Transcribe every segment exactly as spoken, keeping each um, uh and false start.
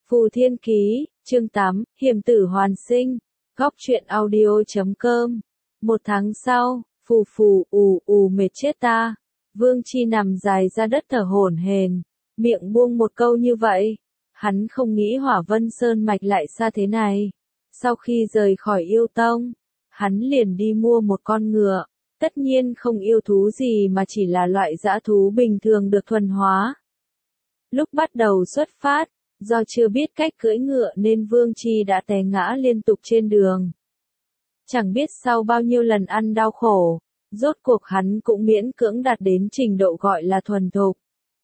Phù Thiên Ký, chương tám, Hiểm Tử Hoàn Sinh, Góc truyện audio chấm com. Một tháng sau, phù phù ù ù mệt chết ta. Vương Chi nằm dài ra đất thở hổn hển, miệng buông một câu như vậy. Hắn không nghĩ Hỏa Vân Sơn Mạch lại xa thế này. Sau khi rời khỏi yêu tông, hắn liền đi mua một con ngựa. Tất nhiên không yêu thú gì mà chỉ là loại dã thú bình thường được thuần hóa. Lúc bắt đầu xuất phát, do chưa biết cách cưỡi ngựa nên Vương Chi đã té ngã liên tục trên đường. Chẳng biết sau bao nhiêu lần ăn đau khổ, rốt cuộc hắn cũng miễn cưỡng đạt đến trình độ gọi là thuần thục.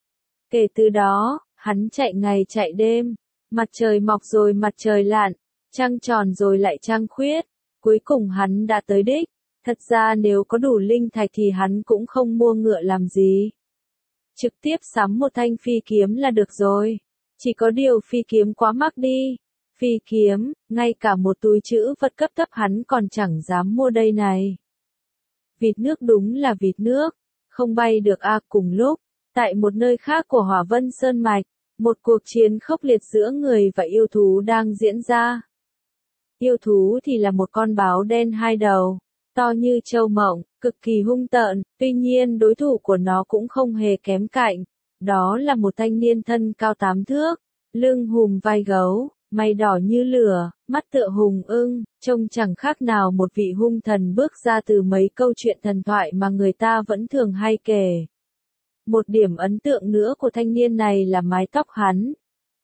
Kể từ đó, hắn chạy ngày chạy đêm, mặt trời mọc rồi mặt trời lặn, trăng tròn rồi lại trăng khuyết, cuối cùng hắn đã tới đích. Thật ra nếu có đủ linh thạch thì hắn cũng không mua ngựa làm gì. Trực tiếp sắm một thanh phi kiếm là được rồi. Chỉ có điều phi kiếm quá mắc đi. Phi kiếm, ngay cả một túi trữ vật cấp thấp hắn còn chẳng dám mua đây này. Vịt nước đúng là vịt nước, không bay được a. Cùng lúc, tại một nơi khác của Hỏa Vân Sơn Mạch, một cuộc chiến khốc liệt giữa người và yêu thú đang diễn ra. Yêu thú thì là một con báo đen hai đầu, to như trâu mộng, cực kỳ hung tợn, tuy nhiên đối thủ của nó cũng không hề kém cạnh. Đó là một thanh niên thân cao tám thước, lưng hùm vai gấu, mày đỏ như lửa, mắt tựa hùng ưng, trông chẳng khác nào một vị hung thần bước ra từ mấy câu chuyện thần thoại mà người ta vẫn thường hay kể. Một điểm ấn tượng nữa của thanh niên này là mái tóc hắn.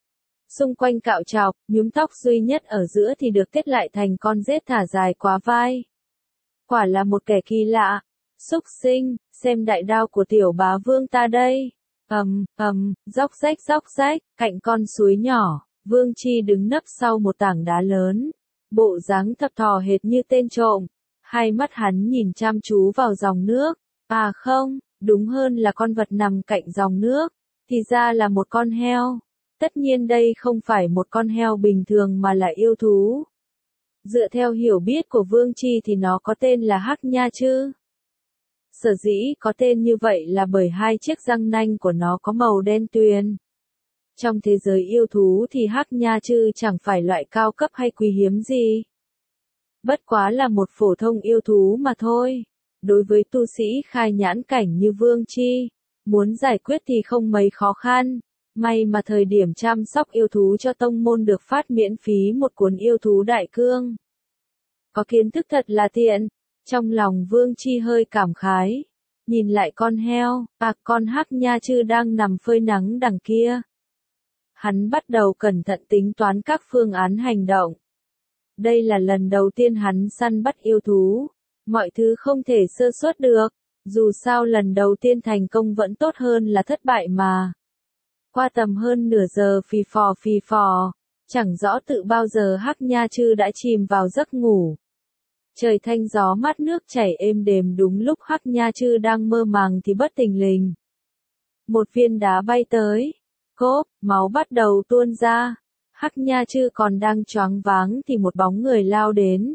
Xung quanh cạo chọc, nhúm tóc duy nhất ở giữa thì được kết lại thành con rết thả dài quá vai. Quả là một kẻ kỳ lạ. Xúc sinh, xem đại đao của tiểu bá vương ta đây. Ầm, ầm, róc rách róc rách, cạnh con suối nhỏ, Vương Chi đứng nấp sau một tảng đá lớn. Bộ dáng thập thò hệt như tên trộm. Hai mắt hắn nhìn chăm chú vào dòng nước. À không, đúng hơn là con vật nằm cạnh dòng nước. Thì ra là một con heo. Tất nhiên đây không phải một con heo bình thường mà là yêu thú. Dựa theo hiểu biết của Vương Chi thì nó có tên là Hắc Nha Chư. Sở dĩ có tên như vậy là bởi hai chiếc răng nanh của nó có màu đen tuyền. Trong thế giới yêu thú thì Hắc Nha Chư chẳng phải loại cao cấp hay quý hiếm gì. Bất quá là một phổ thông yêu thú mà thôi. Đối với tu sĩ khai nhãn cảnh như Vương Chi, muốn giải quyết thì không mấy khó khăn. May mà thời điểm chăm sóc yêu thú cho tông môn được phát miễn phí một cuốn yêu thú đại cương. Có kiến thức thật là tiện. Trong lòng Vương Chi hơi cảm khái. Nhìn lại con heo, à con Hắc Nha Chư đang nằm phơi nắng đằng kia. Hắn bắt đầu cẩn thận tính toán các phương án hành động. Đây là lần đầu tiên hắn săn bắt yêu thú. Mọi thứ không thể sơ suất được. Dù sao lần đầu tiên thành công vẫn tốt hơn là thất bại mà. Qua tầm hơn nửa giờ phì phò phì phò, chẳng rõ tự bao giờ Hắc Nha Chư đã chìm vào giấc ngủ. Trời thanh gió mát nước chảy êm đềm đúng lúc Hắc Nha Chư đang mơ màng thì bất thình lình. Một viên đá bay tới, cốp, máu bắt đầu tuôn ra. Hắc Nha Chư còn đang choáng váng thì một bóng người lao đến.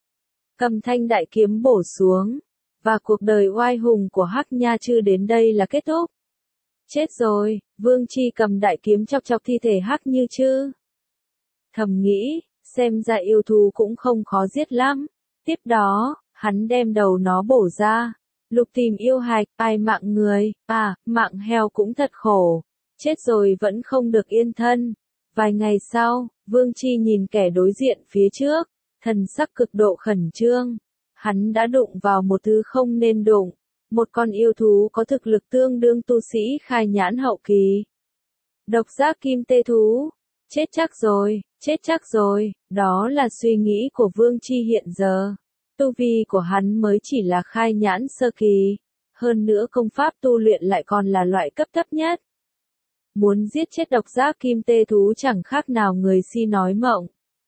Cầm thanh đại kiếm bổ xuống, và cuộc đời oai hùng của Hắc Nha Chư đến đây là kết thúc. Chết rồi, Vương Chi cầm đại kiếm chọc chọc thi thể Hắc Như Chư. Thầm nghĩ, xem ra yêu thú cũng không khó giết lắm. Tiếp đó, hắn đem đầu nó bổ ra. Lục tìm yêu hạch, ai mạng người, à, mạng heo cũng thật khổ. Chết rồi vẫn không được yên thân. Vài ngày sau, Vương Chi nhìn kẻ đối diện phía trước, thần sắc cực độ khẩn trương. Hắn đã đụng vào một thứ không nên đụng. Một con yêu thú có thực lực tương đương tu sĩ khai nhãn hậu kỳ. Độc giác kim tê thú. Chết chắc rồi, chết chắc rồi, đó là suy nghĩ của Vương Chi hiện giờ. Tu vi của hắn mới chỉ là khai nhãn sơ kỳ. Hơn nữa công pháp tu luyện lại còn là loại cấp thấp nhất. Muốn giết chết độc giác kim tê thú chẳng khác nào người si nói mộng.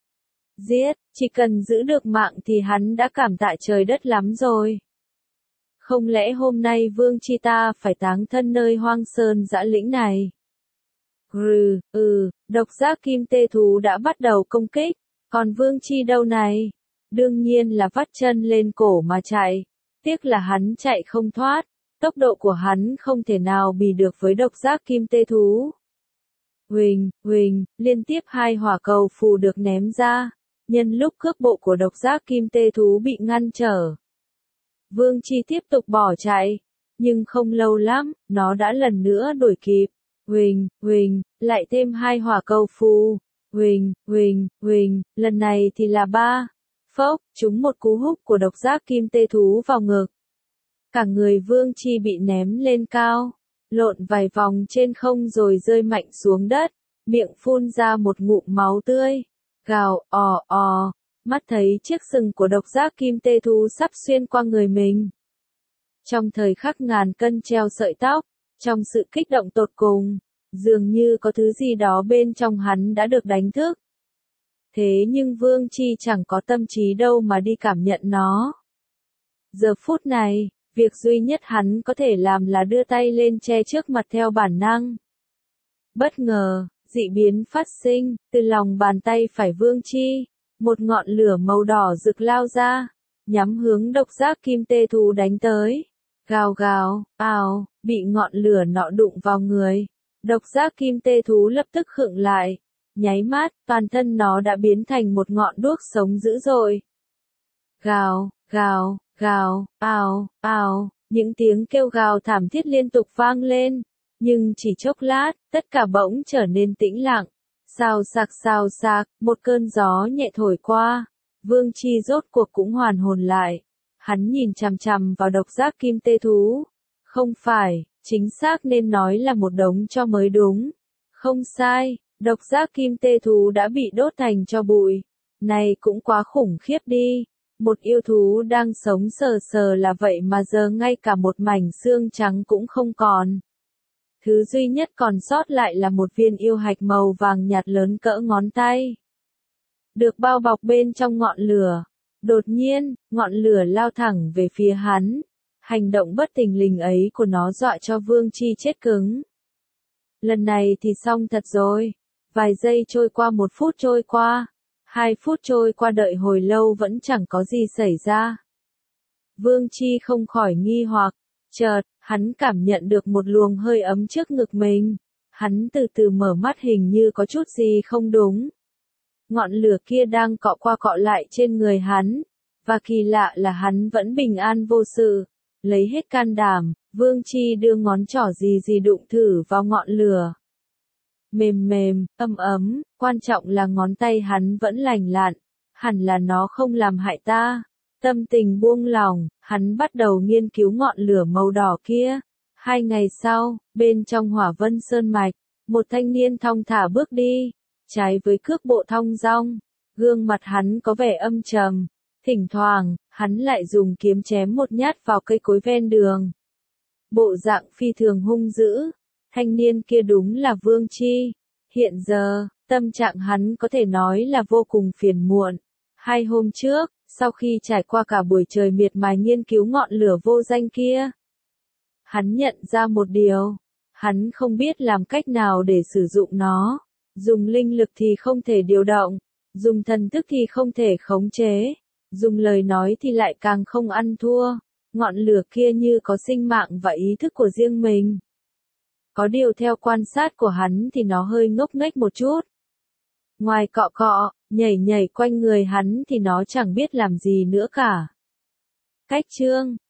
Giết, chỉ cần giữ được mạng thì hắn đã cảm tạ trời đất lắm rồi. Không lẽ hôm nay Vương Chi ta phải táng thân nơi hoang sơn dã lĩnh này? Ừ, ừ, độc giác kim tê thú đã bắt đầu công kích, còn Vương Chi đâu này? Đương nhiên là vắt chân lên cổ mà chạy. Tiếc là hắn chạy không thoát, tốc độ của hắn không thể nào bì được với độc giác kim tê thú. huỳnh, huỳnh, liên tiếp hai hỏa cầu phù được ném ra, nhân lúc cước bộ của độc giác kim tê thú bị ngăn trở. Vương Chi tiếp tục bỏ chạy, nhưng không lâu lắm, nó đã lần nữa đuổi kịp. Huỳnh, huỳnh, lại thêm hai hỏa cầu phù. Huỳnh, huỳnh, huỳnh, lần này thì là ba. Phốc, trúng một cú húc của độc giác kim tê thú vào ngực. Cả người Vương Chi bị ném lên cao, lộn vài vòng trên không rồi rơi mạnh xuống đất, miệng phun ra một ngụm máu tươi. Gào, ò, ò, mắt thấy chiếc sừng của độc giác kim tê thú sắp xuyên qua người mình. Trong thời khắc ngàn cân treo sợi tóc, trong sự kích động tột cùng, dường như có thứ gì đó bên trong hắn đã được đánh thức. Thế nhưng Vương Chi chẳng có tâm trí đâu mà đi cảm nhận nó. Giờ phút này, việc duy nhất hắn có thể làm là đưa tay lên che trước mặt theo bản năng. Bất ngờ, dị biến phát sinh, từ lòng bàn tay phải Vương Chi, một ngọn lửa màu đỏ rực lao ra, nhắm hướng độc giác kim tê thú đánh tới. Gào gào, ào, bị ngọn lửa nọ đụng vào người. Độc giác kim tê thú lập tức khựng lại. Nháy mắt, toàn thân nó đã biến thành một ngọn đuốc sống dữ dội. Gào, gào, gào, ào, ào, những tiếng kêu gào thảm thiết liên tục vang lên. Nhưng chỉ chốc lát, tất cả bỗng trở nên tĩnh lặng. Xào xạc xào xạc, một cơn gió nhẹ thổi qua. Vương Chi rốt cuộc cũng hoàn hồn lại. Hắn nhìn chằm chằm vào độc giác kim tê thú. Không phải, chính xác nên nói là một đống tro mới đúng. Không sai, độc giác kim tê thú đã bị đốt thành tro bụi. Này cũng quá khủng khiếp đi. Một yêu thú đang sống sờ sờ là vậy mà giờ ngay cả một mảnh xương trắng cũng không còn. Thứ duy nhất còn sót lại là một viên yêu hạch màu vàng nhạt lớn cỡ ngón tay. Được bao bọc bên trong ngọn lửa. Đột nhiên, ngọn lửa lao thẳng về phía hắn. Hành động bất thình lình ấy của nó dọa cho Vương Chi chết cứng. Lần này thì xong thật rồi. Vài giây trôi qua, một phút trôi qua. Hai phút trôi qua, đợi hồi lâu vẫn chẳng có gì xảy ra. Vương Chi không khỏi nghi hoặc. Chợt, hắn cảm nhận được một luồng hơi ấm trước ngực mình. Hắn từ từ mở mắt, hình như có chút gì không đúng. Ngọn lửa kia đang cọ qua cọ lại trên người hắn. Và kỳ lạ là hắn vẫn bình an vô sự. Lấy hết can đảm, Vương Chi đưa ngón trỏ gì gì đụng thử vào ngọn lửa. Mềm mềm, ấm ấm, quan trọng là ngón tay hắn vẫn lành lặn. Hẳn là nó không làm hại ta. Tâm tình buông lỏng, hắn bắt đầu nghiên cứu ngọn lửa màu đỏ kia. Hai ngày sau, bên trong Hỏa Vân Sơn Mạch, một thanh niên thong thả bước đi. Trái với cước bộ thong dong, gương mặt hắn có vẻ âm trầm. Thỉnh thoảng, hắn lại dùng kiếm chém một nhát vào cây cối ven đường. Bộ dạng phi thường hung dữ. Thanh niên kia đúng là Vương Chi. Hiện giờ, tâm trạng hắn có thể nói là vô cùng phiền muộn. Hai hôm trước, sau khi trải qua cả buổi trời miệt mài nghiên cứu ngọn lửa vô danh kia, hắn nhận ra một điều. Hắn không biết làm cách nào để sử dụng nó. Dùng linh lực thì không thể điều động. Dùng thần thức thì không thể khống chế. Dùng lời nói thì lại càng không ăn thua. Ngọn lửa kia như có sinh mạng và ý thức của riêng mình. Có điều theo quan sát của hắn thì nó hơi ngốc nghếch một chút. Ngoài cọ cọ, nhảy nhảy quanh người hắn thì nó chẳng biết làm gì nữa cả. Cách chương